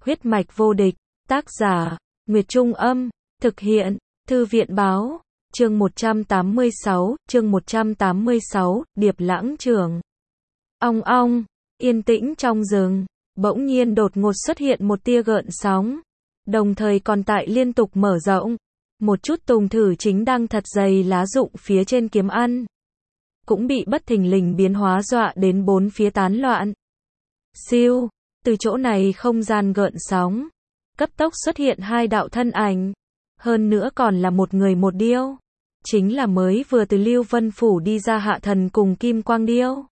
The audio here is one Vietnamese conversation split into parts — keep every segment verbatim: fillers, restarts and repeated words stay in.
Huyết mạch vô địch, tác giả, Nguyệt Trung Âm, thực hiện, Thư viện Báo, chương một trăm tám mươi sáu, chương một trăm tám mươi sáu, Điệp Lãng Trường. Ong ong, yên tĩnh trong rừng, bỗng nhiên đột ngột xuất hiện một tia gợn sóng, đồng thời còn tại liên tục mở rộng. Một chút tùng thử chính đang thật dày lá rụng phía trên kiếm ăn, cũng bị bất thình lình biến hóa dọa đến bốn phía tán loạn. Siêu, từ chỗ này không gian gợn sóng, cấp tốc xuất hiện hai đạo thân ảnh, hơn nữa còn là một người một điêu, chính là mới vừa từ Lưu Vân Phủ đi ra Hạ Thần cùng Kim Quang Điêu.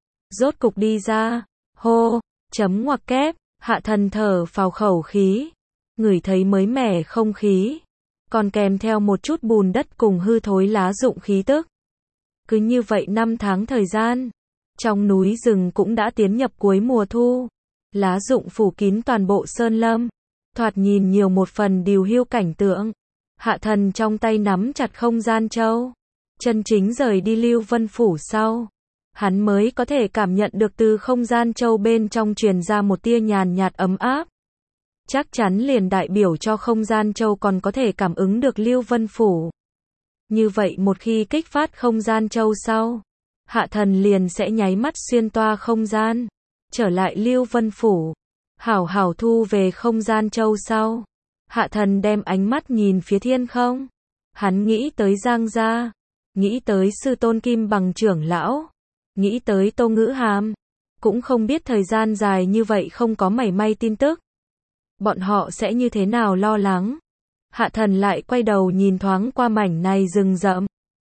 Rốt cục đi ra, hô, chấm ngoặc kép, Hạ Thần thở phào khẩu khí, ngửi thấy mới mẻ không khí, còn kèm theo một chút bùn đất cùng hư thối lá rụng khí tức. Cứ như vậy năm tháng thời gian, trong núi rừng cũng đã tiến nhập cuối mùa thu, lá rụng phủ kín toàn bộ sơn lâm, thoạt nhìn nhiều một phần điều hưu cảnh tượng. Hạ Thần trong tay nắm chặt không gian châu, chân chính rời đi Lưu Vân Phủ sau, hắn mới có thể cảm nhận được từ không gian châu bên trong truyền ra một tia nhàn nhạt ấm áp. Chắc chắn liền đại biểu cho không gian châu còn có thể cảm ứng được Lưu Vân Phủ. Như vậy một khi kích phát không gian châu sau, Hạ Thần liền sẽ nháy mắt xuyên toa không gian, trở lại Lưu Vân Phủ, hảo hảo thu về không gian châu sau. Hạ Thần đem ánh mắt nhìn phía thiên không, hắn nghĩ tới Giang gia, nghĩ tới sư tôn Kim Bằng trưởng lão, nghĩ tới Tô Ngữ Hàm, cũng không biết thời gian dài như vậy không có mảy may tin tức, bọn họ sẽ như thế nào lo lắng. Hạ Thần lại quay đầu nhìn thoáng qua mảnh này rừng rậm.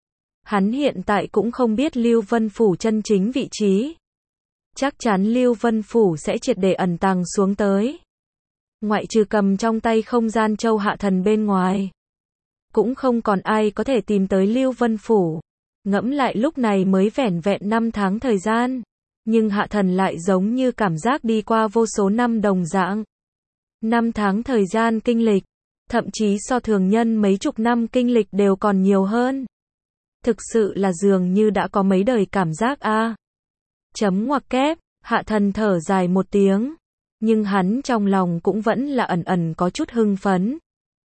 Hắn hiện tại cũng không biết Lưu Vân Phủ chân chính vị trí. Chắc chắn Lưu Vân Phủ sẽ triệt để ẩn tàng xuống tới. Ngoại trừ cầm trong tay không gian châu Hạ Thần bên ngoài, cũng không còn ai có thể tìm tới Lưu Vân Phủ. Ngẫm lại lúc này mới vẻn vẹn năm tháng thời gian, nhưng Hạ Thần lại giống như cảm giác đi qua vô số năm đồng dạng. Năm tháng thời gian kinh lịch, thậm chí so thường nhân mấy chục năm kinh lịch đều còn nhiều hơn. Thực sự là dường như đã có mấy đời cảm giác a. À. Chấm ngoặc kép, Hạ Thần thở dài một tiếng, nhưng hắn trong lòng cũng vẫn là ẩn ẩn có chút hưng phấn.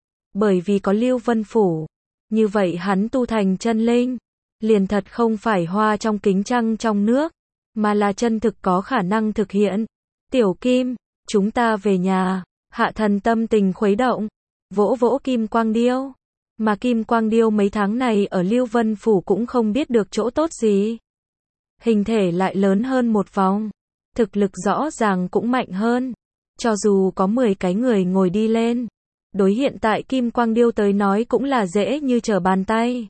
Bởi vì có Lưu Vân Phủ, như vậy hắn tu thành chân linh, liền thật không phải hoa trong kính trăng trong nước, mà là chân thực có khả năng thực hiện. Tiểu Kim, chúng ta về nhà. Hạ Thần tâm tình khuấy động, vỗ vỗ Kim Quang Điêu, mà Kim Quang Điêu mấy tháng này ở Lưu Vân Phủ cũng không biết được chỗ tốt gì. Hình thể lại lớn hơn một vòng, thực lực rõ ràng cũng mạnh hơn, cho dù có mười cái người ngồi đi lên, đối hiện tại Kim Quang Điêu tới nói cũng là dễ như trở bàn tay.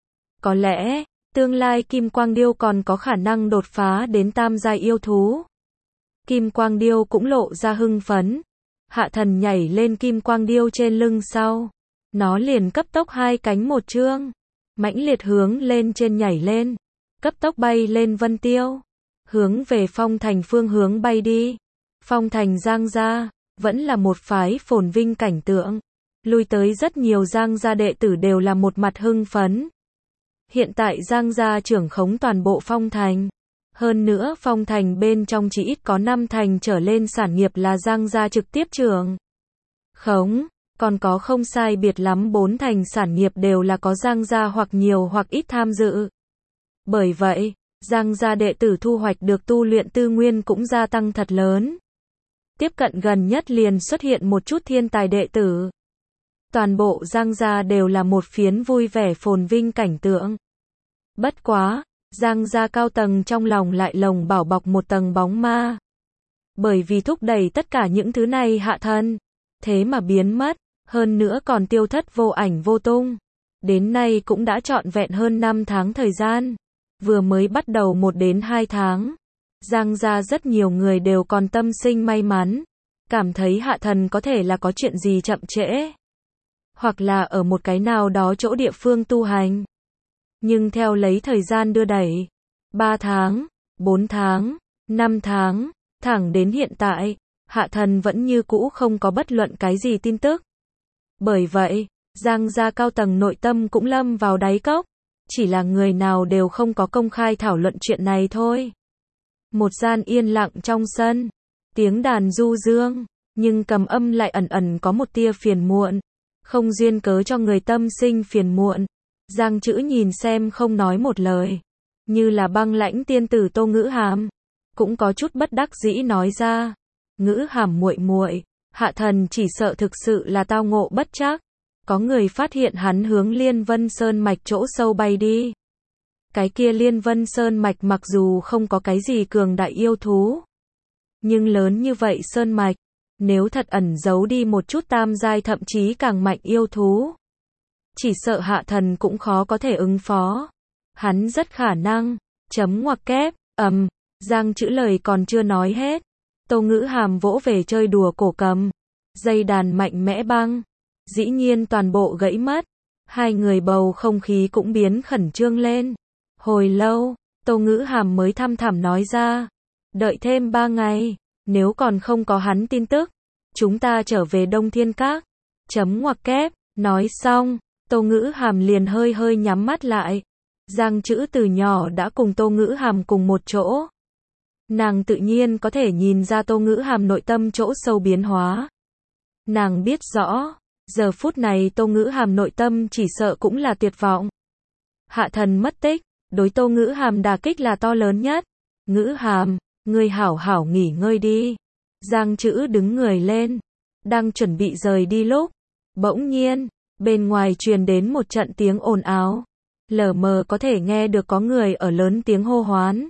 Có lẽ, tương lai Kim Quang Điêu còn có khả năng đột phá đến tam giai yêu thú. Kim Quang Điêu cũng lộ ra hưng phấn. Hạ Thần nhảy lên Kim Quang Điêu trên lưng sau, nó liền cấp tốc hai cánh một chương, mãnh liệt hướng lên trên nhảy lên, cấp tốc bay lên Vân Tiêu, hướng về Phong Thành phương hướng bay đi. Phong Thành Giang gia, vẫn là một phái phồn vinh cảnh tượng, lui tới rất nhiều Giang gia đệ tử đều là một mặt hưng phấn. Hiện tại Giang gia trưởng khống toàn bộ Phong Thành. Hơn nữa Phong Thành bên trong chỉ ít có năm thành trở lên sản nghiệp là Giang gia trực tiếp trưởng khống, còn có không sai biệt lắm bốn thành sản nghiệp đều là có Giang gia hoặc nhiều hoặc ít tham dự. Bởi vậy, Giang gia đệ tử thu hoạch được tu luyện tư nguyên cũng gia tăng thật lớn. Tiếp cận gần nhất liền xuất hiện một chút thiên tài đệ tử. Toàn bộ Giang gia đều là một phiến vui vẻ phồn vinh cảnh tượng. Bất quá, Giang gia cao tầng trong lòng lại lồng bảo bọc một tầng bóng ma. Bởi vì thúc đẩy tất cả những thứ này Hạ Thần, thế mà biến mất, hơn nữa còn tiêu thất vô ảnh vô tung. Đến nay cũng đã trọn vẹn hơn năm tháng thời gian, vừa mới bắt đầu một đến hai tháng. Giang gia rất nhiều người đều còn tâm sinh may mắn, cảm thấy Hạ Thần có thể là có chuyện gì chậm trễ, hoặc là ở một cái nào đó chỗ địa phương tu hành. Nhưng theo lấy thời gian đưa đẩy, ba tháng, bốn tháng, năm tháng, thẳng đến hiện tại, Hạ Thần vẫn như cũ không có bất luận cái gì tin tức. Bởi vậy, Giang gia cao tầng nội tâm cũng lâm vào đáy cốc, chỉ là người nào đều không có công khai thảo luận chuyện này thôi. Một gian yên lặng trong sân, tiếng đàn du dương, Nhưng cầm âm lại ẩn ẩn có một tia phiền muộn, không duyên cớ cho người tâm sinh phiền muộn. Giang Trữ nhìn xem không nói một lời, như là băng lãnh tiên tử Tô Ngữ Hàm, cũng có chút bất đắc dĩ nói ra, Ngữ Hàm muội muội, Hạ Thần chỉ sợ thực sự là tao ngộ bất trắc, có người phát hiện hắn hướng Liên Vân Sơn mạch chỗ sâu bay đi. Cái kia Liên Vân Sơn mạch mặc dù không có cái gì cường đại yêu thú, nhưng lớn như vậy sơn mạch, nếu thật ẩn giấu đi một chút tam giai thậm chí càng mạnh yêu thú, chỉ sợ Hạ Thần cũng khó có thể ứng phó. Hắn rất khả năng, chấm ngoặc kép, ầm, Giang Trữ lời còn chưa nói hết, Tô Ngữ Hàm vỗ về chơi đùa cổ cầm, dây đàn mạnh mẽ băng, dĩ nhiên toàn bộ gãy mất. Hai người bầu không khí cũng biến khẩn trương lên. Hồi lâu, Tô Ngữ Hàm mới thăm thẳm nói ra, đợi thêm ba ngày, nếu còn không có hắn tin tức, chúng ta trở về Đông Thiên Các. Chấm ngoặc kép, nói xong, Tô Ngữ Hàm liền hơi hơi nhắm mắt lại. Giang Trữ từ nhỏ đã cùng Tô Ngữ Hàm cùng một chỗ. Nàng tự nhiên có thể nhìn ra Tô Ngữ Hàm nội tâm chỗ sâu biến hóa. Nàng biết rõ, giờ phút này Tô Ngữ Hàm nội tâm chỉ sợ cũng là tuyệt vọng. Hạ Thần mất tích, đối Tô Ngữ Hàm đả kích là to lớn nhất. Ngữ Hàm, ngươi hảo hảo nghỉ ngơi đi. Giang Trữ đứng người lên, đang chuẩn bị rời đi lúc, bỗng nhiên, bên ngoài truyền đến một trận tiếng ồn ào. Lờ mờ có thể nghe được có người ở lớn tiếng hô hoán.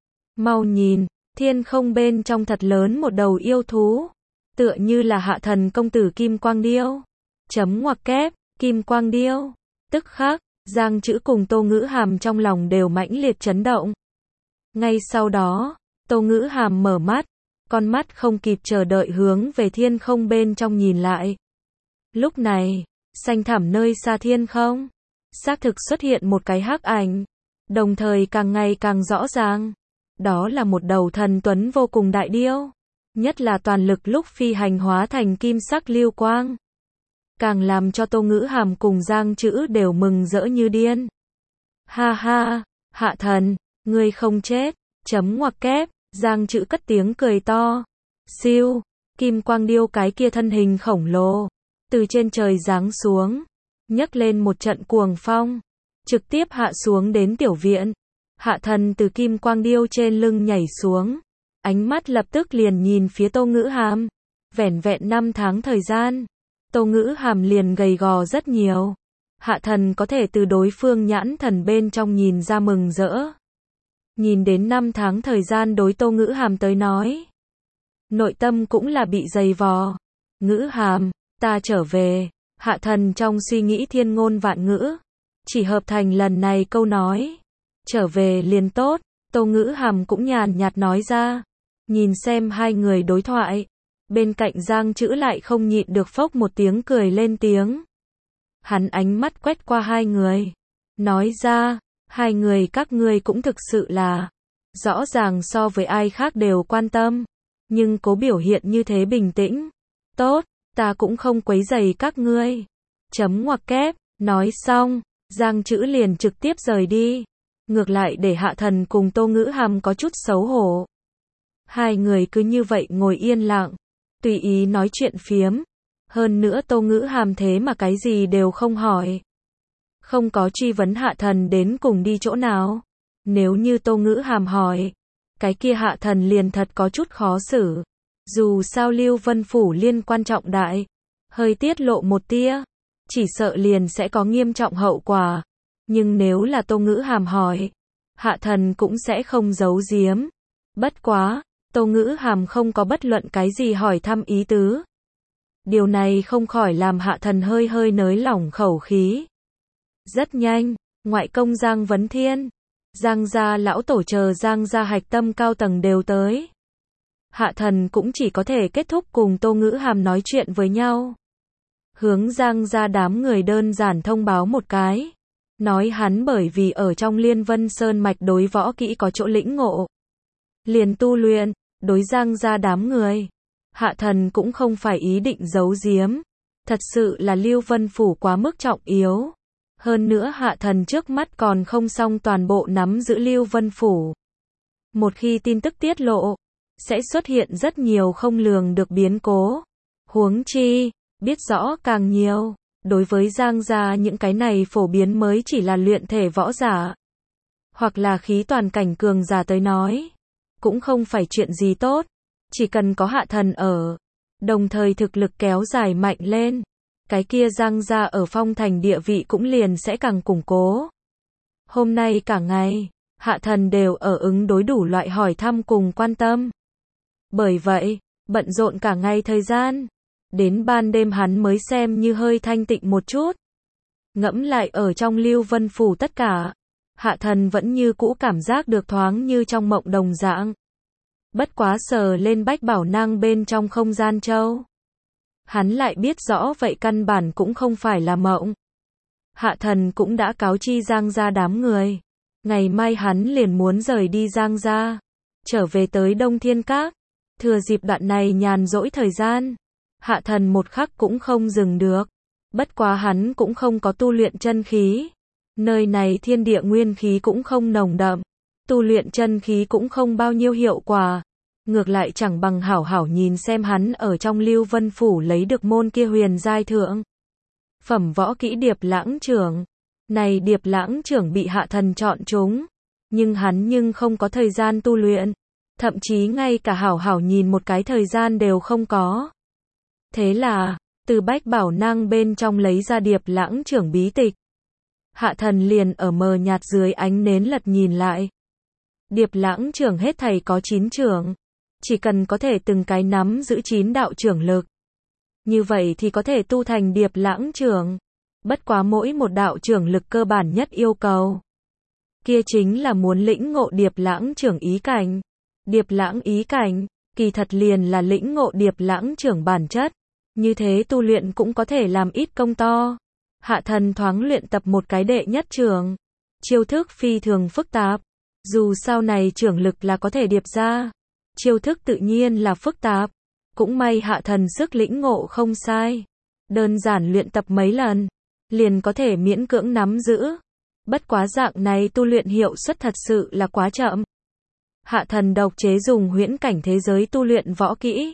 Mau nhìn, thiên không bên trong thật lớn một đầu yêu thú, tựa như là Hạ Thần công tử Kim Quang Điêu. Chấm ngoặc kép, Kim Quang Điêu. Tức khắc, Giang Trữ cùng Tô Ngữ Hàm trong lòng đều mãnh liệt chấn động. Ngay sau đó, Tô Ngữ Hàm mở mắt, con mắt không kịp chờ đợi hướng về thiên không bên trong nhìn lại. Lúc này, xanh thẳm nơi xa thiên không, xác thực xuất hiện một cái hắc ảnh, đồng thời càng ngày càng rõ ràng. Đó là một đầu thần tuấn vô cùng đại điêu, nhất là toàn lực lúc phi hành hóa thành kim sắc lưu quang. Càng làm cho Tô Ngữ Hàm cùng Giang Trữ đều mừng rỡ như điên. Ha ha, Hạ Thần, ngươi không chết, chấm ngoặc kép, Giang Trữ cất tiếng cười to. Siêu, kim quang điêu cái kia thân hình khổng lồ, từ trên trời giáng xuống, nhấc lên một trận cuồng phong, trực tiếp hạ xuống đến tiểu viện. Hạ Thần từ kim quang điêu trên lưng nhảy xuống, ánh mắt lập tức liền nhìn phía Tô Ngữ Hàm. Vẻn vẹn năm tháng thời gian, Tô Ngữ Hàm liền gầy gò rất nhiều. Hạ Thần có thể từ đối phương nhãn thần bên trong nhìn ra mừng rỡ. Nhìn đến năm tháng thời gian đối Tô Ngữ Hàm tới nói, nội tâm cũng là bị dày vò. Ngữ Hàm, ta trở về. Hạ Thần trong suy nghĩ thiên ngôn vạn ngữ, chỉ hợp thành lần này câu nói, trở về liền tốt. Tô Ngữ Hàm cũng nhàn nhạt nói ra. Nhìn xem hai người đối thoại, bên cạnh Giang Trữ lại không nhịn được phốc một tiếng cười lên tiếng. Hắn ánh mắt quét qua hai người, nói ra, hai người các ngươi cũng thực sự là, rõ ràng so với ai khác đều quan tâm, nhưng cố biểu hiện như thế bình tĩnh. Tốt, ta cũng không quấy rầy các ngươi. Chấm ngoặc kép, nói xong, Giang Trữ liền trực tiếp rời đi. Ngược lại để Hạ Thần cùng Tô Ngữ Hàm có chút xấu hổ. Hai người cứ như vậy ngồi yên lặng, tùy ý nói chuyện phiếm. Hơn nữa Tô Ngữ Hàm thế mà cái gì đều không hỏi, không có truy vấn Hạ Thần đến cùng đi chỗ nào. Nếu như Tô Ngữ Hàm hỏi, cái kia Hạ Thần liền thật có chút khó xử. Dù sao Lưu Vân Phủ liên quan trọng đại, hơi tiết lộ một tia, chỉ sợ liền sẽ có nghiêm trọng hậu quả. Nhưng nếu là Tô Ngữ Hàm hỏi, Hạ Thần cũng sẽ không giấu giếm. Bất quá, Tô Ngữ Hàm không có bất luận cái gì hỏi thăm ý tứ. Điều này không khỏi làm Hạ Thần hơi hơi nới lỏng khẩu khí. Rất nhanh, ngoại công Giang Vấn Thiên, Giang gia lão tổ chờ Giang gia hạch tâm cao tầng đều tới. Hạ Thần cũng chỉ có thể kết thúc cùng Tô Ngữ Hàm nói chuyện với nhau. Hướng Giang gia đám người đơn giản thông báo một cái, nói hắn bởi vì ở trong Liên Vân Sơn mạch đối võ kỹ có chỗ lĩnh ngộ, liền tu luyện. Đối Giang gia đám người, Hạ Thần cũng không phải ý định giấu giếm. Thật sự là Lưu Vân Phủ quá mức trọng yếu. Hơn nữa Hạ Thần trước mắt còn không xong toàn bộ nắm giữ Lưu Vân Phủ. Một khi tin tức tiết lộ, sẽ xuất hiện rất nhiều không lường được biến cố. Huống chi, biết rõ càng nhiều. Đối với Giang gia những cái này phổ biến mới chỉ là luyện thể võ giả. Hoặc là khí toàn cảnh cường giả tới nói. Cũng không phải chuyện gì tốt. Chỉ cần có Hạ Thần ở. Đồng thời thực lực kéo dài mạnh lên. Cái kia Giang gia ở Phong Thành địa vị cũng liền sẽ càng củng cố. Hôm nay cả ngày, Hạ Thần đều ở ứng đối đủ loại hỏi thăm cùng quan tâm. Bởi vậy, bận rộn cả ngày thời gian. Đến ban đêm hắn mới xem như hơi thanh tịnh một chút. Ngẫm lại ở trong Lưu Vân Phủ tất cả. Hạ Thần vẫn như cũ cảm giác được thoáng như trong mộng đồng dạng. Bất quá sờ lên bách bảo nang bên trong không gian châu. Hắn lại biết rõ vậy căn bản cũng không phải là mộng. Hạ Thần cũng đã cáo chi Giang gia đám người. Ngày mai hắn liền muốn rời đi Giang gia. Trở về tới Đông Thiên Các. Thừa dịp đoạn này nhàn rỗi thời gian. Hạ Thần một khắc cũng không dừng được. Bất quá hắn cũng không có tu luyện chân khí. Nơi này thiên địa nguyên khí cũng không nồng đậm. Tu luyện chân khí cũng không bao nhiêu hiệu quả. Ngược lại chẳng bằng hảo hảo nhìn xem hắn ở trong Lưu Vân Phủ lấy được môn kia huyền giai thượng. Phẩm võ kỹ Điệp Lãng Trưởng. Này Điệp Lãng Trưởng bị Hạ Thần chọn chúng. Nhưng hắn nhưng không có thời gian tu luyện. Thậm chí ngay cả hảo hảo nhìn một cái thời gian đều không có. Thế là, từ bách bảo nang bên trong lấy ra Điệp Lãng Trưởng bí tịch. Hạ Thần liền ở mờ nhạt dưới ánh nến lật nhìn lại. Điệp Lãng Trưởng hết thảy có chín trưởng. Chỉ cần có thể từng cái nắm giữ chín đạo trưởng lực. Như vậy thì có thể tu thành Điệp Lãng Trưởng. Bất quá mỗi một đạo trưởng lực cơ bản nhất yêu cầu. Kia chính là muốn lĩnh ngộ Điệp Lãng Trưởng ý cảnh. Điệp Lãng ý cảnh, kỳ thật liền là lĩnh ngộ Điệp Lãng Trưởng bản chất. Như thế tu luyện cũng có thể làm ít công to. Hạ Thần thoáng luyện tập một cái đệ nhất trưởng. Chiêu thức phi thường phức tạp. Dù sau này trưởng lực là có thể điệp ra. Chiêu thức tự nhiên là phức tạp. Cũng may Hạ Thần sức lĩnh ngộ không sai. Đơn giản luyện tập mấy lần. Liền có thể miễn cưỡng nắm giữ. Bất quá dạng này tu luyện hiệu suất thật sự là quá chậm. Hạ Thần độc chế dùng huyễn cảnh thế giới tu luyện võ kỹ.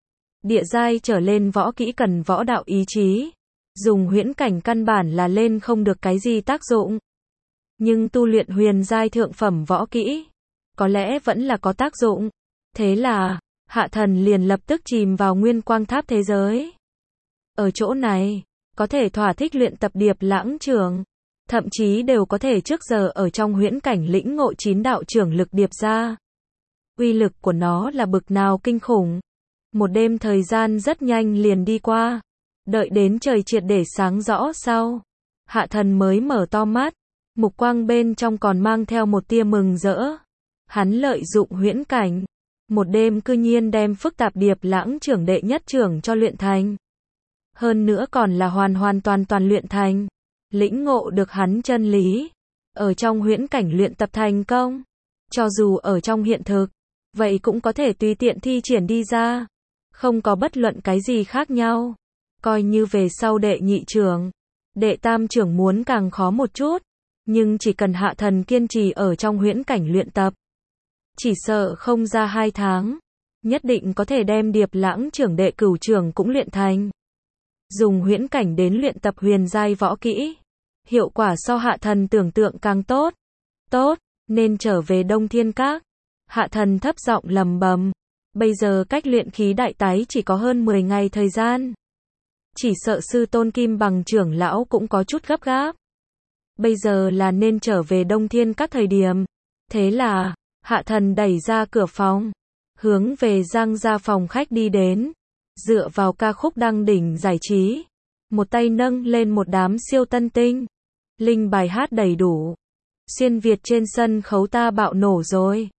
Địa giai trở lên võ kỹ cần võ đạo ý chí. Dùng huyễn cảnh căn bản là lên không được cái gì tác dụng. Nhưng tu luyện huyền giai thượng phẩm võ kỹ, có lẽ vẫn là có tác dụng. Thế là, Hạ Thần liền lập tức chìm vào nguyên quang tháp thế giới. Ở chỗ này, có thể thỏa thích luyện tập Điệp Lãng Trưởng. Thậm chí đều có thể trước giờ ở trong huyễn cảnh lĩnh ngộ chín đạo trưởng lực điệp ra. Uy lực của nó là bực nào kinh khủng. Một đêm thời gian rất nhanh liền đi qua. Đợi đến trời triệt để sáng rõ sau. Hạ Thần mới mở to mắt. Mục quang bên trong còn mang theo một tia mừng rỡ. Hắn lợi dụng huyễn cảnh. Một đêm cư nhiên đem phức tạp Điệp Lãng Trưởng đệ nhất trưởng cho luyện thành. Hơn nữa còn là hoàn hoàn toàn toàn luyện thành. Lĩnh ngộ được hắn chân lý. Ở trong huyễn cảnh luyện tập thành công. Cho dù ở trong hiện thực. Vậy cũng có thể tùy tiện thi triển đi ra. Không có bất luận cái gì khác nhau. Coi như về sau đệ nhị trưởng. Đệ tam trưởng muốn càng khó một chút. Nhưng chỉ cần Hạ Thần kiên trì ở trong huyễn cảnh luyện tập. Chỉ sợ không ra hai tháng. Nhất định có thể đem Điệp Lãng Trưởng đệ cửu trưởng cũng luyện thành. Dùng huyễn cảnh đến luyện tập huyền giai võ kỹ. Hiệu quả so Hạ Thần tưởng tượng càng tốt. Tốt, nên trở về Đông Thiên Các. Hạ Thần thấp giọng lầm bầm. Bây giờ cách luyện khí đại tái chỉ có hơn mười ngày thời gian. Chỉ sợ sư tôn Kim Bằng trưởng lão cũng có chút gấp gáp. Bây giờ là nên trở về Đông Thiên Các thời điểm. Thế là, Hạ Thần đẩy ra cửa phòng. Hướng về Giang gia phòng khách đi đến. Dựa vào ca khúc đăng đỉnh giải trí. Một tay nâng lên một đám siêu tân tinh. Linh bài hát đầy đủ. Xuyên Việt trên sân khấu ta bạo nổ rồi.